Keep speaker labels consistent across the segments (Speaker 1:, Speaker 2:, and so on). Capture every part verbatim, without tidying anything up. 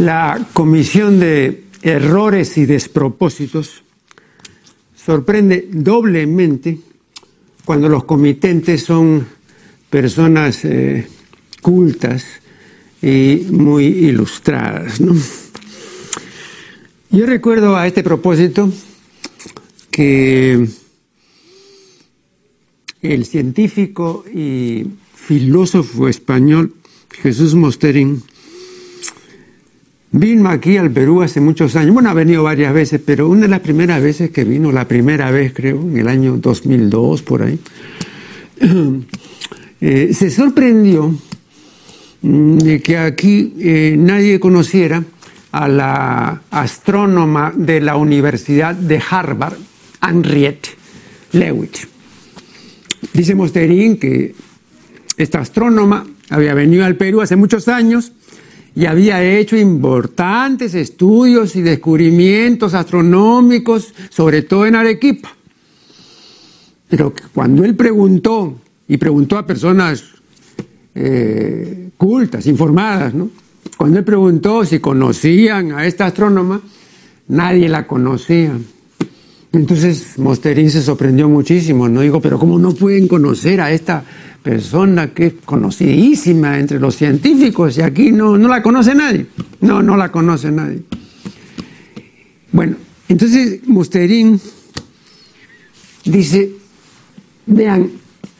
Speaker 1: La comisión de errores y despropósitos sorprende doblemente cuando los comitentes son personas eh, cultas y muy ilustradas, ¿no? Yo recuerdo a este propósito que el científico y filósofo español Jesús Mosterín vino aquí al Perú hace muchos años. Bueno, ha venido varias veces, pero una de las primeras veces que vino, la primera vez creo, en el año dos mil dos, por ahí, eh, se sorprendió de que aquí eh, nadie conociera a la astrónoma de la Universidad de Harvard, Henriette Leavitt. Dice Mosterín que esta astrónoma había venido al Perú hace muchos años y había hecho importantes estudios y descubrimientos astronómicos, sobre todo en Arequipa. Pero cuando él preguntó, y preguntó a personas eh, cultas, informadas, ¿no? Cuando él preguntó si conocían a esta astrónoma, nadie la conocía. Entonces Mosterín se sorprendió muchísimo, ¿no? Digo, pero ¿cómo no pueden conocer a esta persona que es conocidísima entre los científicos y aquí no, no la conoce nadie? No, no la conoce nadie. Bueno, entonces Mosterín dice, vean,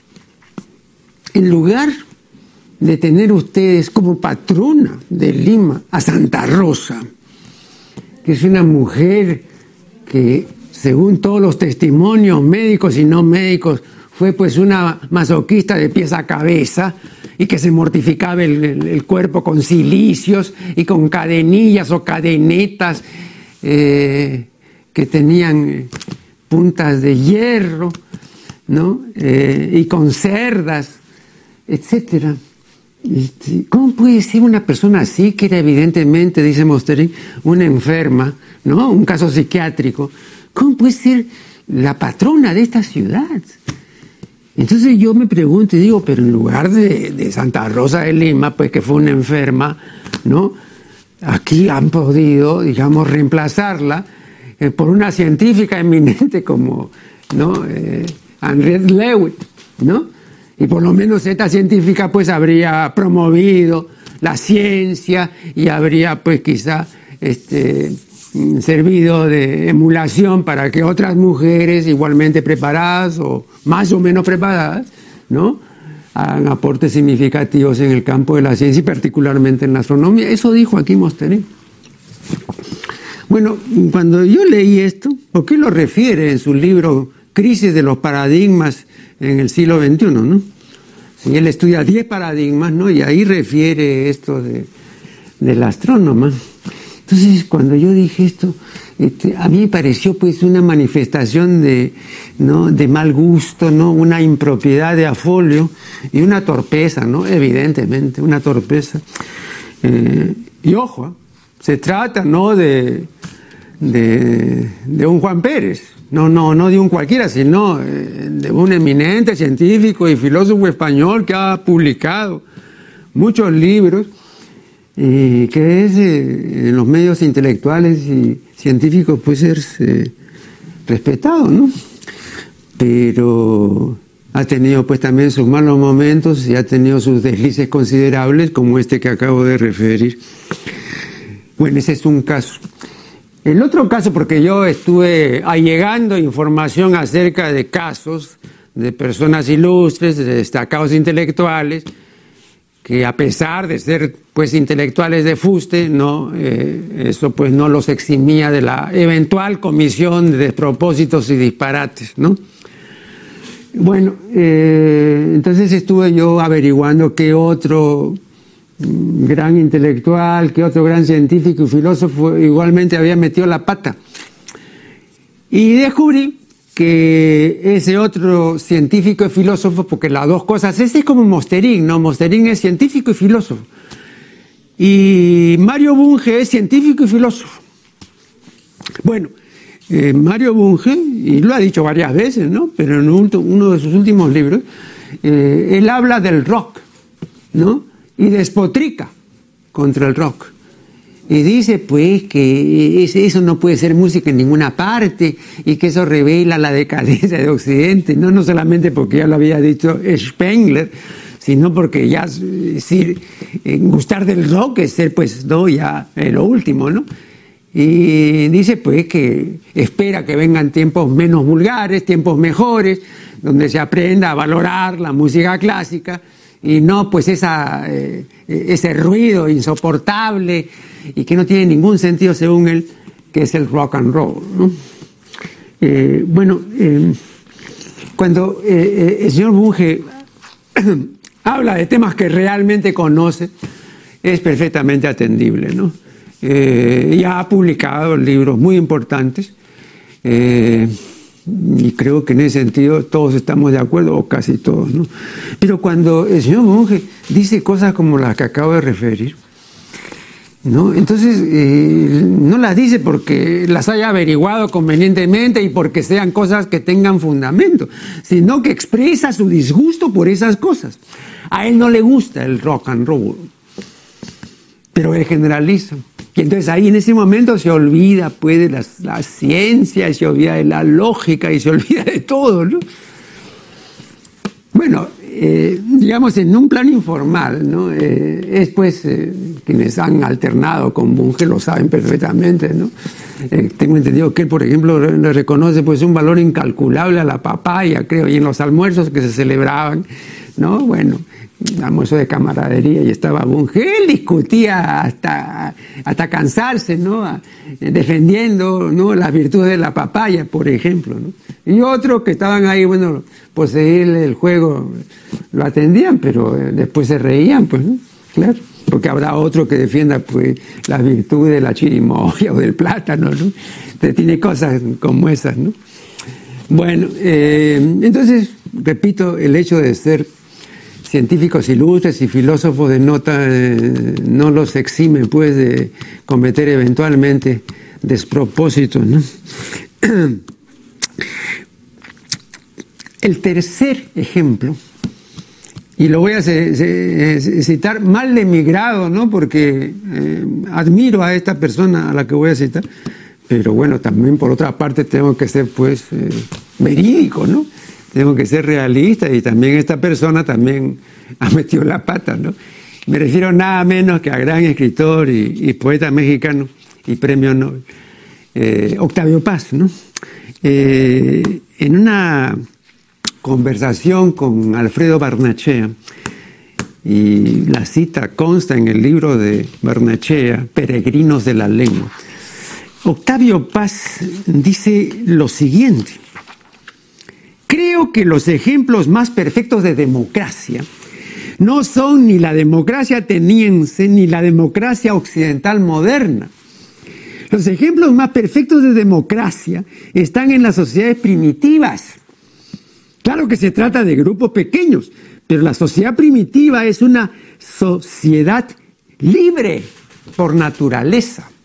Speaker 1: en lugar de tener ustedes como patrona de Lima a Santa Rosa, que es una mujer que, según todos los testimonios médicos y no médicos, fue pues una masoquista de pies a cabeza y que se mortificaba el, el, el cuerpo con silicios y con cadenillas o cadenetas eh, que tenían puntas de hierro, ¿no? Eh, y con cerdas, etcétera. ¿Cómo puede ser una persona así, que era evidentemente, dice Mosterín, una enferma, ¿no? Un caso psiquiátrico? ¿Cómo puede ser la patrona de esta ciudad? Entonces yo me pregunto y digo, pero en lugar de, de Santa Rosa de Lima, pues que fue una enferma, ¿no? Aquí han podido, digamos, reemplazarla eh, por una científica eminente como, ¿no? Eh, Henriette Leavitt, ¿no? Y por lo menos esta científica pues habría promovido la ciencia y habría pues quizá este, servido de emulación para que otras mujeres igualmente preparadas o más o menos preparadas, ¿no?, hagan aportes significativos en el campo de la ciencia y particularmente en la astronomía. Eso dijo aquí Mosterín. Bueno, cuando yo leí esto, ¿por qué lo refiere en su libro Crisis de los Paradigmas en el siglo veintiuno, ¿no? Si él estudia diez paradigmas, ¿no? Y ahí refiere esto de, de la astrónoma. Entonces, cuando yo dije esto, este, a mí me pareció pues una manifestación de, ¿no?, de mal gusto, ¿no?, una impropiedad de afolio y una torpeza, ¿no?, evidentemente, una torpeza. Eh, y ojo, ¿eh? Se trata, ¿no?, de, de, de un Juan Pérez. No, no, no de un cualquiera, sino de un eminente científico y filósofo español que ha publicado muchos libros y que es eh, en los medios intelectuales y científicos puede ser eh, respetado, ¿no? Pero ha tenido pues también sus malos momentos y ha tenido sus deslices considerables como este que acabo de referir. Bueno, ese es un caso. El otro caso, porque yo estuve allegando información acerca de casos de personas ilustres, de destacados intelectuales, que a pesar de ser pues intelectuales de fuste, no, eh, eso pues no los eximía de la eventual comisión de despropósitos y disparates, ¿no? Bueno, eh, entonces estuve yo averiguando qué otro gran intelectual, que otro gran científico y filósofo igualmente había metido la pata. Y descubrí que ese otro científico y filósofo, porque las dos cosas, ese es como Mosterín, ¿no? Mosterín es científico y filósofo. Y Mario Bunge es científico y filósofo. Bueno, eh, Mario Bunge, y lo ha dicho varias veces, ¿no?, pero en uno de sus últimos libros, eh, él habla del rock, ¿no?, y despotrica contra el rock. Y dice pues que eso no puede ser música en ninguna parte y que eso revela la decadencia de Occidente, no, no solamente porque ya lo había dicho Spengler, sino porque ya decir, gustar del rock es ser pues no ya lo último, ¿no? Y dice pues que espera que vengan tiempos menos vulgares, tiempos mejores, donde se aprenda a valorar la música clásica y no pues esa, eh, ese ruido insoportable y que no tiene ningún sentido según él, que es el rock and roll, ¿no? Eh, bueno, eh, cuando eh, el señor Bunge habla de temas que realmente conoce, es perfectamente atendible, ¿no? Eh, ya ha publicado libros muy importantes eh, y creo que en ese sentido todos estamos de acuerdo, o casi todos, ¿no? Pero cuando el señor Bunge dice cosas como las que acabo de referir, ¿no? Entonces eh, no las dice porque las haya averiguado convenientemente y porque sean cosas que tengan fundamento, sino que expresa su disgusto por esas cosas. A él no le gusta el rock and roll, pero él generaliza. Y entonces ahí en ese momento se olvida pues de la, la ciencia, se olvida de la lógica y se olvida de todo, ¿no? Bueno, eh, digamos en un plano informal, ¿no? Eh, es pues eh, quienes han alternado con Bunge lo saben perfectamente, ¿no? Eh, tengo entendido que él, por ejemplo, le reconoce pues un valor incalculable a la papaya, creo, y en los almuerzos que se celebraban, ¿no? Bueno, almuerzo de camaradería y estaba Bunge, él discutía hasta, hasta cansarse, ¿no? Defendiendo, ¿no? Las virtudes de la papaya, por ejemplo, ¿no? Y otros que estaban ahí, bueno, pues él, el juego lo atendían, pero después se reían, pues, ¿no? Claro, porque habrá otro que defienda pues las virtudes de la chirimoya o del plátano, ¿no? Entonces, tiene cosas como esas, ¿no? Bueno, eh, entonces, repito, el hecho de ser científicos ilustres y filósofos de nota eh, no los exime pues de cometer eventualmente despropósitos, ¿no? El tercer ejemplo, y lo voy a citar mal de mi grado, ¿no? Porque eh, admiro a esta persona a la que voy a citar, pero bueno, también por otra parte tengo que ser pues eh, verídico, ¿no? Tengo que ser realista y también esta persona también ha metido la pata, ¿no? Me refiero nada menos que a gran escritor y, y poeta mexicano y premio Nobel, eh, Octavio Paz, ¿no? Eh, en una conversación con Alfredo Barnechea, y la cita consta en el libro de Barnechea, Peregrinos de la Lengua, Octavio Paz dice lo siguiente: creo que los ejemplos más perfectos de democracia no son ni la democracia ateniense ni la democracia occidental moderna. Los ejemplos más perfectos de democracia están en las sociedades primitivas. Claro que se trata de grupos pequeños, pero la sociedad primitiva es una sociedad libre por naturaleza.